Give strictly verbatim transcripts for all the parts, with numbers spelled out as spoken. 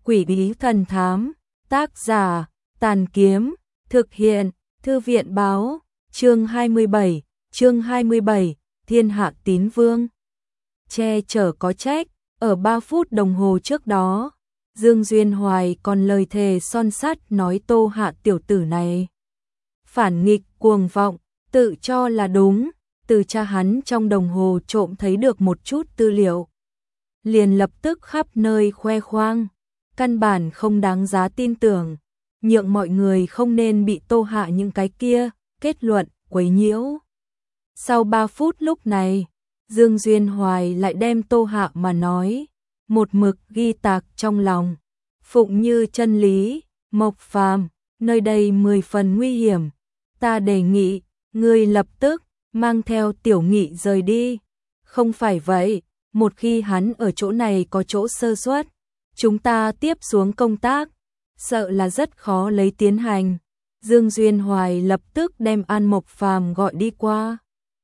Quỷ bí thần thám, tác giả, Tàn Kiếm, thực hiện, Thư viện báo, chương hai mươi bảy, chương hai mươi bảy, Thiên Hạ Tín Vương. Che chở có trách, ở ba phút đồng hồ trước đó, Dương Duyên Hoài còn lời thề son sắt nói Tô Hạ tiểu tử này phản nghịch cuồng vọng, tự cho là đúng, từ cha hắn trong đồng hồ trộm thấy được một chút tư liệu. Liền lập tức khắp nơi khoe khoang, căn bản không đáng giá tin tưởng, nhượng mọi người không nên bị Tô Hạ những cái kia, kết luận, quấy nhiễu. Sau ba phút lúc này, Dương Duyên Hoài lại đem Tô Hạ mà nói, một mực ghi tạc trong lòng, phụng như chân lý, Mộc Phàm, nơi đây mười phần nguy hiểm, ta đề nghị, ngươi lập tức mang theo Tiểu Nghị rời đi, không phải vậy, một khi hắn ở chỗ này có chỗ sơ suất, chúng ta tiếp xuống công tác, sợ là rất khó lấy tiến hành. Dương Duyên Hoài lập tức đem An Mộc Phàm gọi đi qua.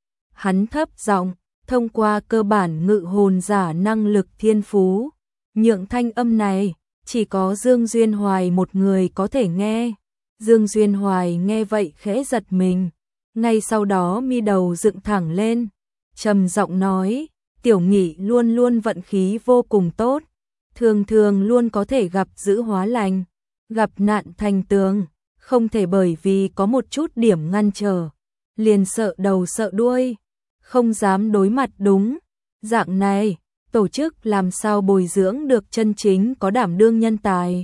Hắn thấp giọng, thông qua cơ bản ngự hồn giả năng lực thiên phú, nhượng thanh âm này, chỉ có Dương Duyên Hoài một người có thể nghe. Dương Duyên Hoài nghe vậy khẽ giật mình, ngay sau đó mi đầu dựng thẳng lên, trầm giọng nói, Tiểu Nghị luôn luôn vận khí vô cùng tốt, thường thường luôn có thể gặp dữ hóa lành, gặp nạn thành tường, không thể bởi vì có một chút điểm ngăn trở, liền sợ đầu sợ đuôi, không dám đối mặt đúng. Dạng này, tổ chức làm sao bồi dưỡng được chân chính có đảm đương nhân tài.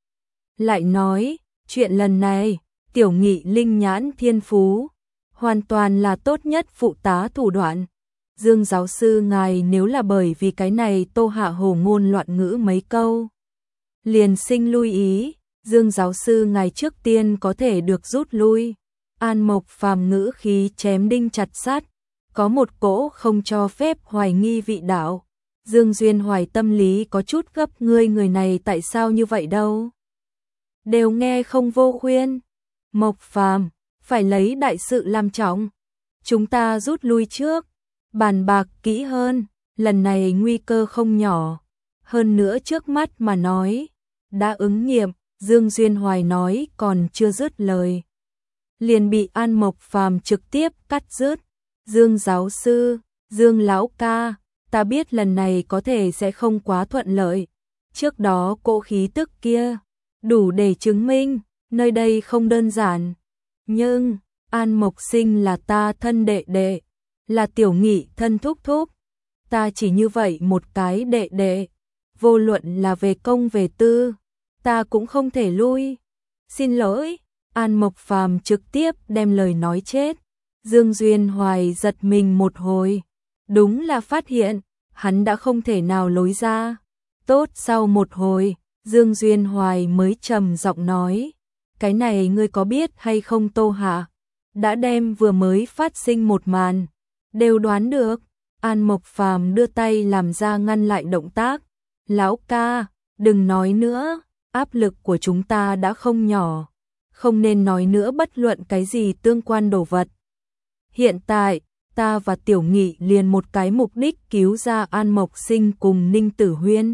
Lại nói, chuyện lần này, Tiểu Nghị linh nhãn thiên phú, hoàn toàn là tốt nhất phụ tá thủ đoạn. Dương giáo sư ngài nếu là bởi vì cái này Tô Hạ hồ ngôn loạn ngữ mấy câu, liền sinh lui ý, Dương giáo sư ngài trước tiên có thể được rút lui. An Mộc Phàm ngữ khí chém đinh chặt sắt, có một cỗ không cho phép hoài nghi vị đạo. Dương Duyên Hoài tâm lý có chút gấp, ngươi người này tại sao như vậy đâu? Đều nghe không vô khuyên. Mộc Phàm, phải lấy đại sự làm trọng. Chúng ta rút lui trước, bàn bạc kỹ hơn, lần này nguy cơ không nhỏ. Hơn nữa trước mắt mà nói, đã ứng nghiệm, Dương Duyên Hoài nói còn chưa dứt lời, liền bị An Mộc Phàm trực tiếp cắt dứt. Dương giáo sư, Dương lão ca, ta biết lần này có thể sẽ không quá thuận lợi. Trước đó cỗ khí tức kia, đủ để chứng minh, nơi đây không đơn giản. Nhưng, An Mộc Sinh là ta thân đệ đệ, là Tiểu Nghị thân thúc thúc. Ta chỉ như vậy một cái đệ đệ, vô luận là về công về tư, ta cũng không thể lui. Xin lỗi, An Mộc Phàm trực tiếp đem lời nói chết. Dương Duyên Hoài giật mình một hồi, đúng là phát hiện, hắn đã không thể nào lối ra. Tốt, sau một hồi, Dương Duyên Hoài mới trầm giọng nói, cái này ngươi có biết hay không Tô Hạ, đã đem vừa mới phát sinh một màn, đều đoán được. An Mộc Phàm đưa tay làm ra ngăn lại động tác, lão ca, đừng nói nữa, áp lực của chúng ta đã không nhỏ, không nên nói nữa bất luận cái gì tương quan đồ vật. Hiện tại, ta và Tiểu Nghị liền một cái mục đích, cứu ra An Mộc Sinh cùng Ninh Tử Huyên.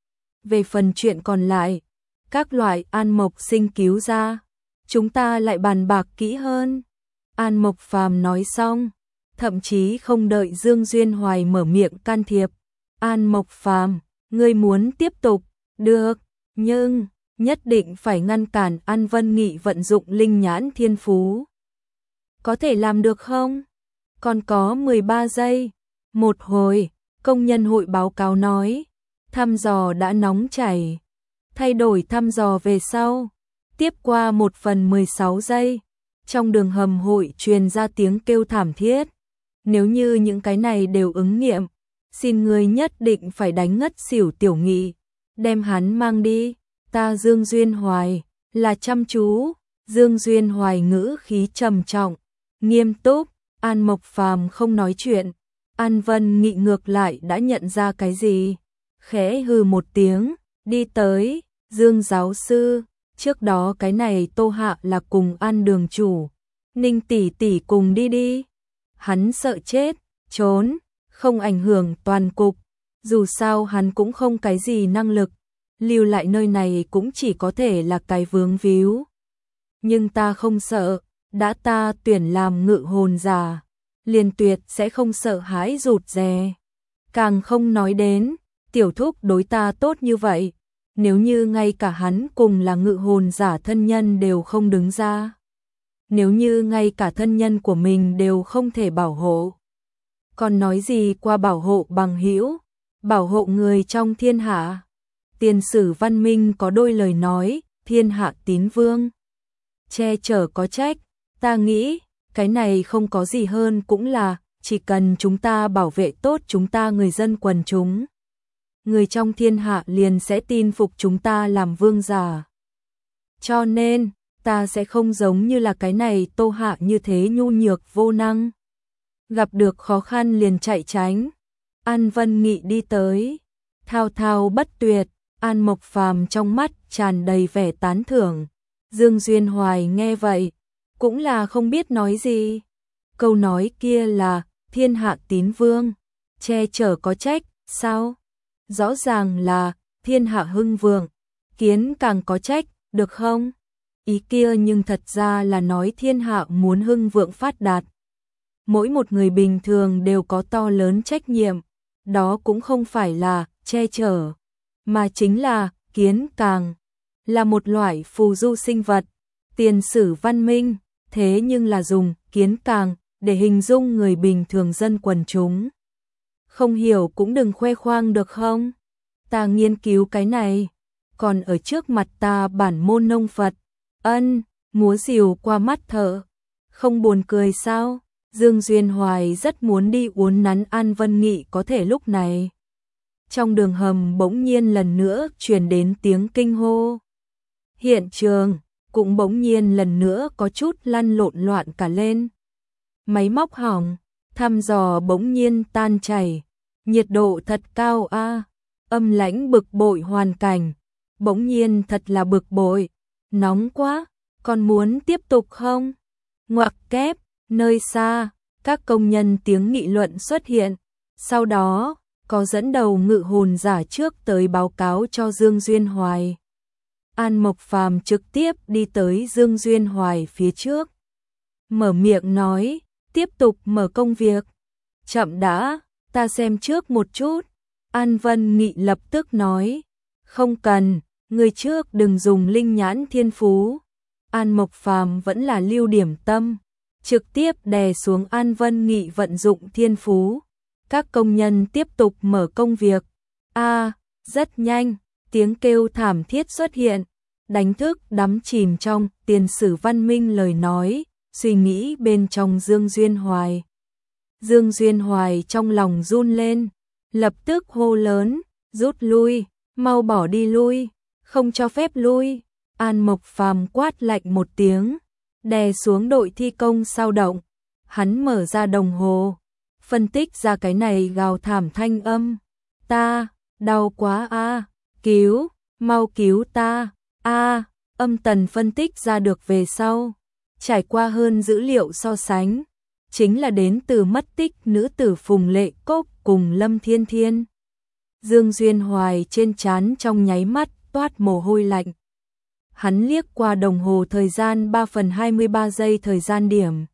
Về phần chuyện còn lại, các loại An Mộc Sinh cứu ra, chúng ta lại bàn bạc kỹ hơn. An Mộc Phàm nói xong, thậm chí không đợi Dương Duyên Hoài mở miệng can thiệp. An Mộc Phàm, ngươi muốn tiếp tục, được, nhưng nhất định phải ngăn cản An Vân Nghị vận dụng linh nhãn thiên phú. Có thể làm được không? Còn có mười ba giây. Một hồi, công nhân hội báo cáo nói, thăm dò đã nóng chảy. Thay đổi thăm dò về sau. Tiếp qua một phần mười sáu giây. Trong đường hầm hội truyền ra tiếng kêu thảm thiết. Nếu như những cái này đều ứng nghiệm, xin người nhất định phải đánh ngất xỉu Tiểu Nghị, đem hắn mang đi. Ta Dương Duyên Hoài, là chăm chú. Dương Duyên Hoài ngữ khí trầm trọng, nghiêm túc. An Mộc Phàm không nói chuyện. An Vân Nghị ngược lại đã nhận ra cái gì, khẽ hừ một tiếng, đi tới. Dương giáo sư, trước đó cái này Tô Hạ là cùng An đường chủ, Ninh tỷ tỷ cùng đi đi. Hắn sợ chết, trốn, không ảnh hưởng toàn cục, dù sao hắn cũng không cái gì năng lực, lưu lại nơi này cũng chỉ có thể là cái vướng víu. Nhưng ta không sợ, đã ta tuyển làm ngự hồn giả, liền tuyệt sẽ không sợ hãi rụt rè. Càng không nói đến, tiểu thúc đối ta tốt như vậy, nếu như ngay cả hắn cùng là ngự hồn giả thân nhân đều không đứng ra. Nếu như ngay cả thân nhân của mình đều không thể bảo hộ. Còn nói gì qua bảo hộ bằng hữu, bảo hộ người trong thiên hạ. Tiền sử văn minh có đôi lời nói, thiên hạ tín vương. Che chở có trách, ta nghĩ, cái này không có gì hơn cũng là, chỉ cần chúng ta bảo vệ tốt chúng ta người dân quần chúng. Người trong thiên hạ liền sẽ tin phục chúng ta làm vương giả. Cho nên, ta sẽ không giống như là cái này Tô Hạ như thế nhu nhược vô năng. Gặp được khó khăn liền chạy tránh. An Vân Nghị đi tới, thao thao bất tuyệt, An Mộc Phàm trong mắt tràn đầy vẻ tán thưởng. Dương Duyên Hoài nghe vậy, cũng là không biết nói gì. Câu nói kia là, thiên hạ tín vương, che chở có trách, sao? Rõ ràng là, thiên hạ hưng vượng, kiến càng có trách, được không? Ý kia nhưng thật ra là nói thiên hạ muốn hưng vượng phát đạt. Mỗi một người bình thường đều có to lớn trách nhiệm, đó cũng không phải là che chở, mà chính là kiến càng, là một loại phù du sinh vật. Tiền sử văn minh, thế nhưng là dùng kiến càng để hình dung người bình thường dân quần chúng. Không hiểu cũng đừng khoe khoang được không? Ta nghiên cứu cái này, còn ở trước mặt ta bản môn nông Phật, ân, múa rìu qua mắt thợ, không buồn cười sao? Dương Duyên Hoài rất muốn đi uốn nắn An Vân Nghị có thể lúc này. Trong đường hầm bỗng nhiên lần nữa truyền đến tiếng kinh hô. Hiện trường cũng bỗng nhiên lần nữa có chút lăn lộn loạn cả lên. Máy móc hỏng, thăm dò bỗng nhiên tan chảy, nhiệt độ thật cao a, âm lãnh bực bội hoàn cảnh, bỗng nhiên thật là bực bội, nóng quá, còn muốn tiếp tục không? Ngoặc kép, nơi xa, các công nhân tiếng nghị luận xuất hiện, sau đó, có dẫn đầu ngự hồn giả trước tới báo cáo cho Dương Duyên Hoài. An Mộc Phàm trực tiếp đi tới Dương Duyên Hoài phía trước. Mở miệng nói, tiếp tục mở công việc. Chậm đã, ta xem trước một chút. An Vân Nghị lập tức nói, không cần, người trước đừng dùng linh nhãn thiên phú. An Mộc Phàm vẫn là lưu điểm tâm, trực tiếp đè xuống An Vân Nghị vận dụng thiên phú. Các công nhân tiếp tục mở công việc. A, rất nhanh, tiếng kêu thảm thiết xuất hiện, đánh thức đắm chìm trong tiền sử văn minh lời nói, suy nghĩ bên trong Dương Duyên Hoài. Dương Duyên Hoài trong lòng run lên, lập tức hô lớn, rút lui, mau bỏ đi lui, không cho phép lui. An Mộc Phàm quát lạnh một tiếng, đè xuống đội thi công sao động. Hắn mở ra đồng hồ, phân tích ra cái này gào thảm thanh âm. Ta, đau quá a, cứu, mau cứu ta, a, âm tần phân tích ra được về sau. Trải qua hơn dữ liệu so sánh, chính là đến từ mất tích nữ tử Phùng Lệ Cốc cùng Lâm Thiên Thiên. Dương Duyên Hoài trên trán trong nháy mắt toát mồ hôi lạnh. Hắn liếc qua đồng hồ thời gian ba phần hai mươi ba giây thời gian điểm.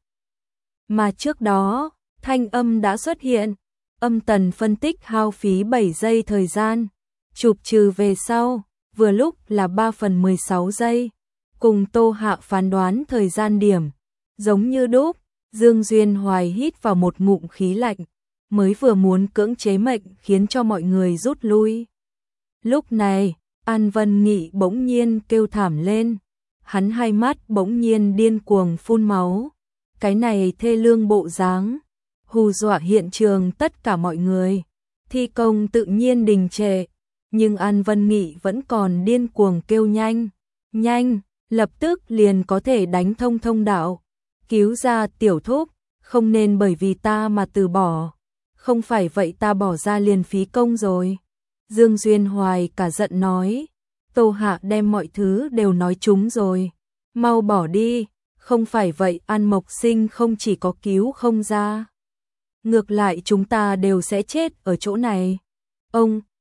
Mà trước đó, thanh âm đã xuất hiện, âm tần phân tích hao phí bảy giây thời gian, chụp trừ về sau, vừa lúc là ba phần mười sáu giây, cùng Tô Hạ phán đoán thời gian điểm, giống như đúc. Dương Duyên Hoài hít vào một ngụm khí lạnh, mới vừa muốn cưỡng chế mệnh khiến cho mọi người rút lui. Lúc này, An Vân Nghị bỗng nhiên kêu thảm lên, hắn hai mắt bỗng nhiên điên cuồng phun máu, cái này thê lương bộ dáng, hù dọa hiện trường tất cả mọi người. Thi công tự nhiên đình trệ, nhưng An Vân Nghị vẫn còn điên cuồng kêu nhanh, nhanh, lập tức liền có thể đánh thông thông đạo. Cứu ra tiểu thúc, không nên bởi vì ta mà từ bỏ, không phải vậy ta bỏ ra liền phí công rồi. Dương Duyên Hoài cả giận nói, Tô Hạ đem mọi thứ đều nói trúng rồi, mau bỏ đi, không phải vậy An Mộc Sinh không chỉ có cứu không ra, ngược lại chúng ta đều sẽ chết ở chỗ này. Ông,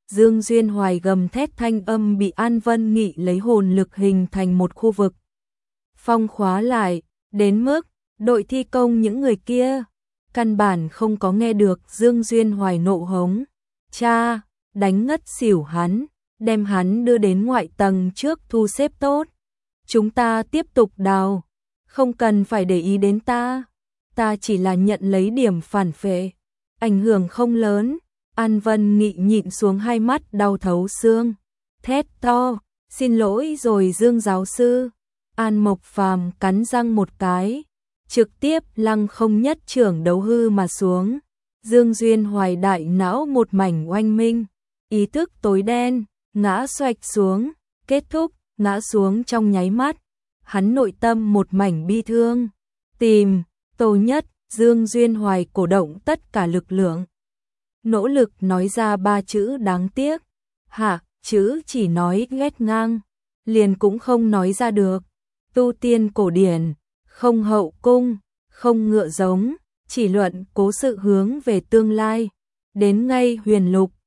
Dương Duyên Hoài gầm thét thanh âm bị An Vân Nghị lấy hồn lực hình thành một khu vực phong khóa lại, đến mức đội thi công những người kia căn bản không có nghe được Dương Duyên Hoài nộ hống. Cha, đánh ngất xỉu hắn, đem hắn đưa đến ngoại tầng trước thu xếp tốt. Chúng ta tiếp tục đào, không cần phải để ý đến ta. Ta chỉ là nhận lấy điểm phản phệ, ảnh hưởng không lớn. An Vân Nghị nhịn xuống hai mắt đau thấu xương, thét to, xin lỗi rồi Dương giáo sư. An Mộc Phàm cắn răng một cái, trực tiếp lăng không nhất trưởng đấu hư mà xuống. Dương Duyên Hoài đại não một mảnh oanh minh, ý thức tối đen, ngã xoạch xuống, kết thúc, ngã xuống trong nháy mắt. Hắn nội tâm một mảnh bi thương, tìm, Tô Nhất, Dương Duyên Hoài cổ động tất cả lực lượng. Nỗ lực nói ra ba chữ đáng tiếc, hạ, chữ chỉ nói ghét ngang, liền cũng không nói ra được. Tu tiên cổ điển, không hậu cung, không ngựa giống, chỉ luận cố sự hướng về tương lai. Đến ngay huyền lục,